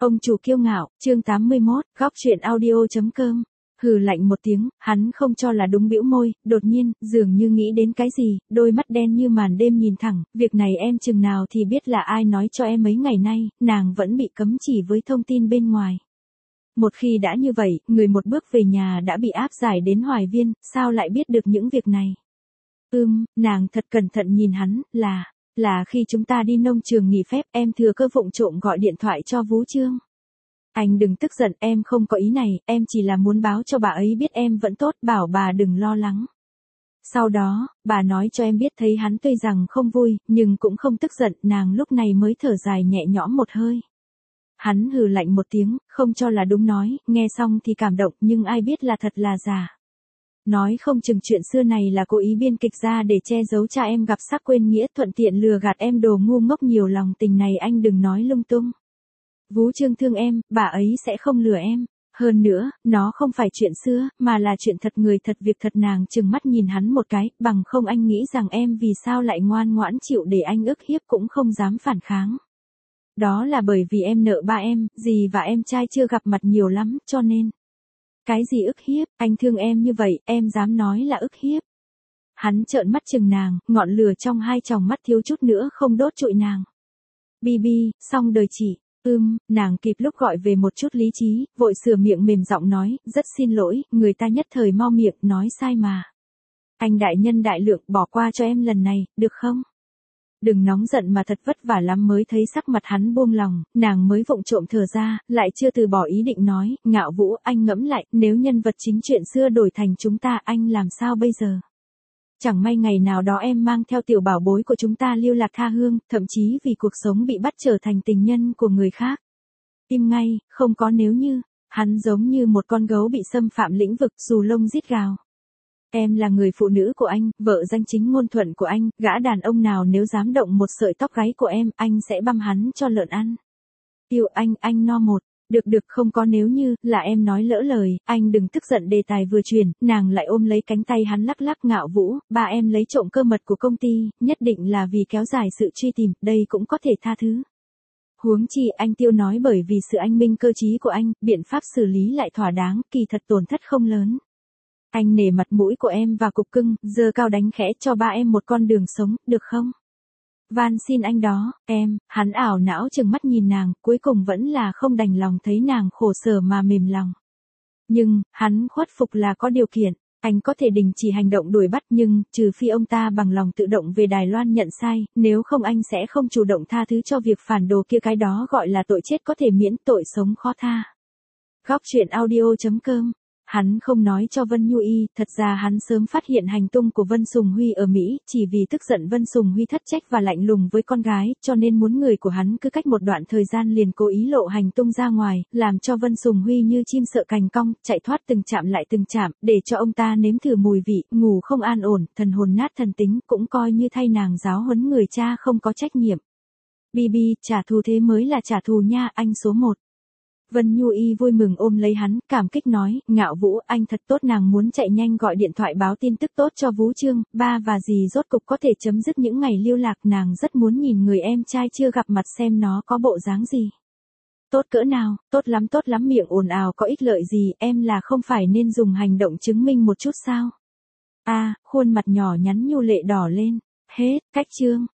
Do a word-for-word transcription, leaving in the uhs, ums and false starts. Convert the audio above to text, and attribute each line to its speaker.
Speaker 1: Ông chủ kiêu ngạo, chương tám mươi mốt, góc chuyện audio.com. Hừ lạnh một tiếng, hắn không cho là đúng bĩu môi, đột nhiên, dường như nghĩ đến cái gì, đôi mắt đen như màn đêm nhìn thẳng, việc này em chừng nào thì biết là ai nói cho em mấy ngày nay, nàng vẫn bị cấm chỉ với thông tin bên ngoài. Một khi đã như vậy, người một bước về nhà đã bị áp giải đến Hoài Viên, sao lại biết được những việc này? Ừm, nàng thật cẩn thận nhìn hắn, là... Là khi chúng ta đi nông trường nghỉ phép em thừa cơ vụng trộm gọi điện thoại cho Vũ Trương. Anh đừng tức giận, em không có ý này, em chỉ là muốn báo cho bà ấy biết em vẫn tốt, bảo bà đừng lo lắng. Sau đó, bà nói cho em biết thấy hắn tuy rằng không vui, nhưng cũng không tức giận, nàng lúc này mới thở dài nhẹ nhõm một hơi. Hắn hừ lạnh một tiếng, không cho là đúng nói, nghe xong thì cảm động nhưng ai biết là thật là giả. Nói không chừng chuyện xưa này là cố ý biên kịch ra để che giấu cha em gặp sắc quên nghĩa thuận tiện lừa gạt em đồ ngu ngốc nhiều lòng tình này anh đừng nói lung tung. Vũ Trương thương em, bà ấy sẽ không lừa em. Hơn nữa, nó không phải chuyện xưa, mà là chuyện thật người thật việc thật nàng trừng mắt nhìn hắn một cái, bằng không anh nghĩ rằng em vì sao lại ngoan ngoãn chịu để anh ức hiếp cũng không dám phản kháng. Đó là bởi vì em nợ ba em, dì và em trai chưa gặp mặt nhiều lắm, cho nên. Cái gì ức hiếp, anh thương em như vậy, em dám nói là ức hiếp. Hắn trợn mắt chừng nàng, ngọn lửa trong hai tròng mắt thiếu chút nữa không đốt trụi nàng. Bibi, xong đời chị, ưm, nàng kịp lúc gọi về một chút lý trí, vội sửa miệng mềm giọng nói, rất xin lỗi, người ta nhất thời mau miệng, nói sai mà. Anh đại nhân đại lượng, bỏ qua cho em lần này, được không? Đừng nóng giận mà thật vất vả lắm mới thấy sắc mặt hắn buông lòng, nàng mới vụng trộm thở ra, lại chưa từ bỏ ý định nói, Ngạo Vũ, anh ngẫm lại, nếu nhân vật chính chuyện xưa đổi thành chúng ta, anh làm sao bây giờ? Chẳng may ngày nào đó em mang theo tiểu bảo bối của chúng ta lưu lạc tha hương, thậm chí vì cuộc sống bị bắt trở thành tình nhân của người khác. Im ngay, không có nếu như, hắn giống như một con gấu bị xâm phạm lĩnh vực dù lông rít gào. Em là người phụ nữ của anh, vợ danh chính ngôn thuận của anh, gã đàn ông nào nếu dám động một sợi tóc gáy của em, anh sẽ băm hắn cho lợn ăn. Yêu anh, anh no một. Được được không có nếu như, là em nói lỡ lời, anh đừng tức giận đề tài vừa chuyển, nàng lại ôm lấy cánh tay hắn lắc lắc Ngạo Vũ, ba em lấy trộm cơ mật của công ty, nhất định là vì kéo dài sự truy tìm, đây cũng có thể tha thứ. Huống chi anh Tiêu nói bởi vì sự anh minh cơ trí của anh, biện pháp xử lý lại thỏa đáng, kỳ thật tổn thất không lớn. Anh nể mặt mũi của em và cục cưng, giơ cao đánh khẽ cho ba em một con đường sống, được không? Van xin anh đó, em, hắn ảo não chừng mắt nhìn nàng, cuối cùng vẫn là không đành lòng thấy nàng khổ sở mà mềm lòng. Nhưng, hắn khuất phục là có điều kiện, anh có thể đình chỉ hành động đuổi bắt nhưng, trừ phi ông ta bằng lòng tự động về Đài Loan nhận sai, nếu không anh sẽ không chủ động tha thứ cho việc phản đồ kia cái đó gọi là tội chết có thể miễn tội sống khó tha. Góc chuyện audio.com. Hắn không nói cho Vân Nhu Y, thật ra hắn sớm phát hiện hành tung của Vân Sùng Huy ở Mỹ, chỉ vì tức giận Vân Sùng Huy thất trách và lạnh lùng với con gái, cho nên muốn người của hắn cứ cách một đoạn thời gian liền cố ý lộ hành tung ra ngoài, làm cho Vân Sùng Huy như chim sợ cành cong, chạy thoát từng chạm lại từng chạm, để cho ông ta nếm thử mùi vị, ngủ không an ổn, thần hồn nát thần tính, cũng coi như thay nàng giáo huấn người cha không có trách nhiệm. Bibi, trả thù thế mới là trả thù nha, anh số một. Vân Nhu Y vui mừng ôm lấy hắn, cảm kích nói, Ngạo Vũ, anh thật tốt nàng muốn chạy nhanh gọi điện thoại báo tin tức tốt cho Vũ Trương, ba và dì rốt cục có thể chấm dứt những ngày lưu lạc nàng rất muốn nhìn người em trai chưa gặp mặt xem nó có bộ dáng gì. Tốt cỡ nào, tốt lắm tốt lắm miệng ồn ào có ích lợi gì, em là không phải nên dùng hành động chứng minh một chút sao? A, à, khuôn mặt nhỏ nhắn Nhu lệ đỏ lên, hết, cách chương.